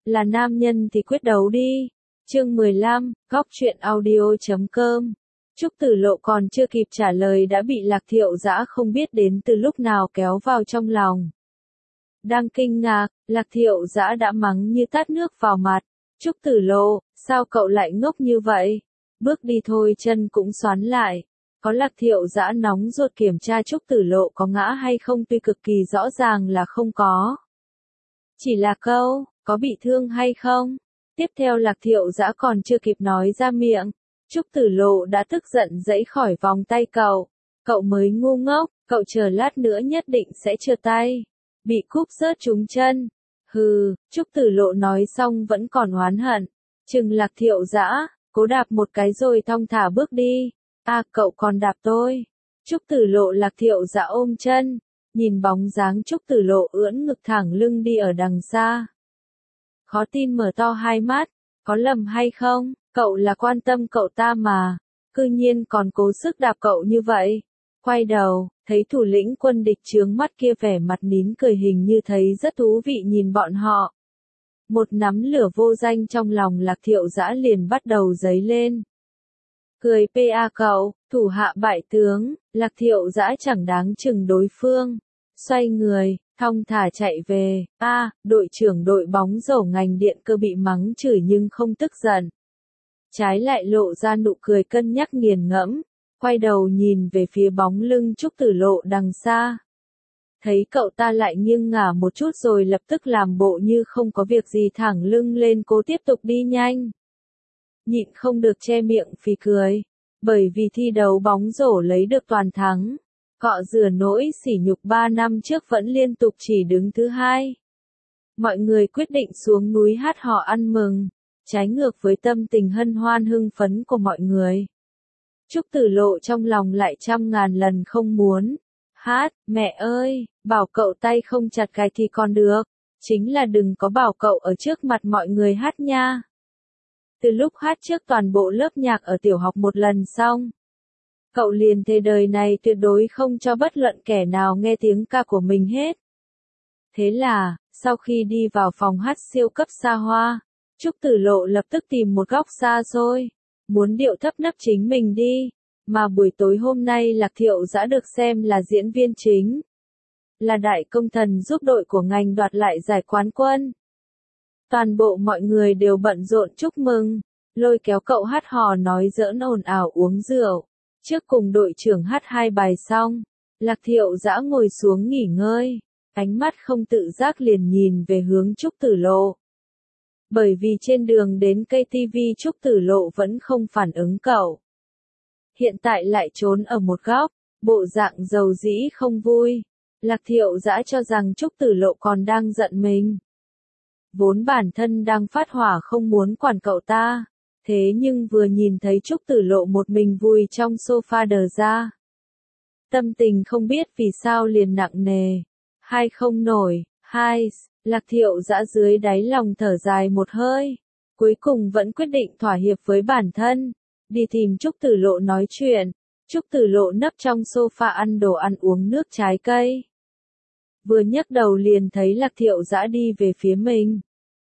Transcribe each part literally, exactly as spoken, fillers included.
là nam nhân thì quyết đấu đi. Chương mười lăm, góc truyện audio chấm com. Trúc Tử Lộ còn chưa kịp trả lời đã bị Lạc Thiệu Dã không biết đến từ lúc nào kéo vào trong lòng. Đang kinh ngạc, Lạc Thiệu Dã đã mắng như tát nước vào mặt. Trúc Tử Lộ, sao cậu lại ngốc như vậy? Bước đi thôi chân cũng xoắn lại. Có Lạc Thiệu Dã nóng ruột kiểm tra Trúc Tử Lộ có ngã hay không tuy cực kỳ rõ ràng là không có. Chỉ là câu, có bị thương hay không? Tiếp theo Lạc Thiệu Dã còn chưa kịp nói ra miệng. Trúc Tử Lộ đã tức giận giãy khỏi vòng tay cậu. Cậu mới ngu ngốc, cậu chờ lát nữa nhất định sẽ trượt tay. Bị cúp rớt trúng chân. Hừ, Trúc Tử Lộ nói xong vẫn còn oán hận. Chừng Lạc Thiệu Dã, cố đạp một cái rồi thong thả bước đi. À, cậu còn đạp tôi. Trúc Tử Lộ Lạc Thiệu Dã ôm chân. Nhìn bóng dáng Trúc Tử Lộ ưỡn ngực thẳng lưng đi ở đằng xa. Khó tin mở to hai mắt. Có lầm hay không? Cậu là quan tâm cậu ta mà. Cư nhiên còn cố sức đạp cậu như vậy. Quay đầu, thấy thủ lĩnh quân địch trướng mắt kia vẻ mặt nín cười hình như thấy rất thú vị nhìn bọn họ. Một nắm lửa vô danh trong lòng Lạc Thiệu Dã liền bắt đầu dấy lên. Cười pa cậu, thủ hạ bại tướng, Lạc Thiệu Dã chẳng đáng chừng đối phương. Xoay người, thong thả chạy về. A, à, đội trưởng đội bóng rổ ngành điện cơ bị mắng chửi nhưng không tức giận. Trái lại lộ ra nụ cười cân nhắc nghiền ngẫm, quay đầu nhìn về phía bóng lưng Trúc Tử Lộ đằng xa. Thấy cậu ta lại nghiêng ngả một chút rồi lập tức làm bộ như không có việc gì thẳng lưng lên cố tiếp tục đi nhanh. Nhịn không được che miệng phì cười, bởi vì thi đấu bóng rổ lấy được toàn thắng. Cọ rửa nỗi sỉ nhục ba năm trước vẫn liên tục chỉ đứng thứ hai. Mọi người quyết định xuống núi hát hò ăn mừng, trái ngược với tâm tình hân hoan hưng phấn của mọi người. Trúc Tử Lộ trong lòng lại trăm ngàn lần không muốn. Hát, mẹ ơi, bảo cậu tay không chặt cái thì còn được. Chính là đừng có bảo cậu ở trước mặt mọi người hát nha. Từ lúc hát trước toàn bộ lớp nhạc ở tiểu học một lần xong. Cậu liền thề đời này tuyệt đối không cho bất luận kẻ nào nghe tiếng ca của mình hết. Thế là, sau khi đi vào phòng hát siêu cấp xa hoa, Trúc Tử Lộ lập tức tìm một góc xa xôi, muốn điệu thấp nấp chính mình đi, mà buổi tối hôm nay Lạc Thiệu Dã được xem là diễn viên chính. Là đại công thần giúp đội của ngành đoạt lại giải quán quân. Toàn bộ mọi người đều bận rộn chúc mừng, lôi kéo cậu hát hò nói giỡn ồn ào uống rượu. Trước cùng đội trưởng hát hai bài xong, Lạc Thiệu Dã ngồi xuống nghỉ ngơi, ánh mắt không tự giác liền nhìn về hướng Trúc Tử Lộ. Bởi vì trên đường đến cây tivi Trúc Tử Lộ vẫn không phản ứng cậu. Hiện tại lại trốn ở một góc, bộ dạng dầu dĩ không vui. Lạc Thiệu Dã cho rằng Trúc Tử Lộ còn đang giận mình. Vốn bản thân đang phát hỏa không muốn quản cậu ta. Thế nhưng vừa nhìn thấy Trúc Tử Lộ một mình vui trong sofa đờ ra. Tâm tình không biết vì sao liền nặng nề. Hai không nổi, hai, Lạc Thiệu Dã dưới đáy lòng thở dài một hơi. Cuối cùng vẫn quyết định thỏa hiệp với bản thân. Đi tìm Trúc Tử Lộ nói chuyện. Trúc Tử Lộ nấp trong sofa ăn đồ ăn uống nước trái cây. Vừa nhấc đầu liền thấy Lạc Thiệu Dã đi về phía mình.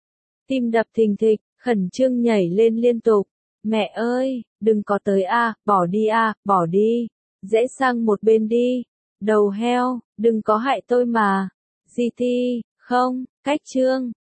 Tim đập thình thịch. Khẩn trương nhảy lên liên tục. Mẹ ơi, đừng có tới a, à, bỏ đi a, à, bỏ đi. Rẽ sang một bên đi. Đầu heo, đừng có hại tôi mà. giê tê, không, cách chương.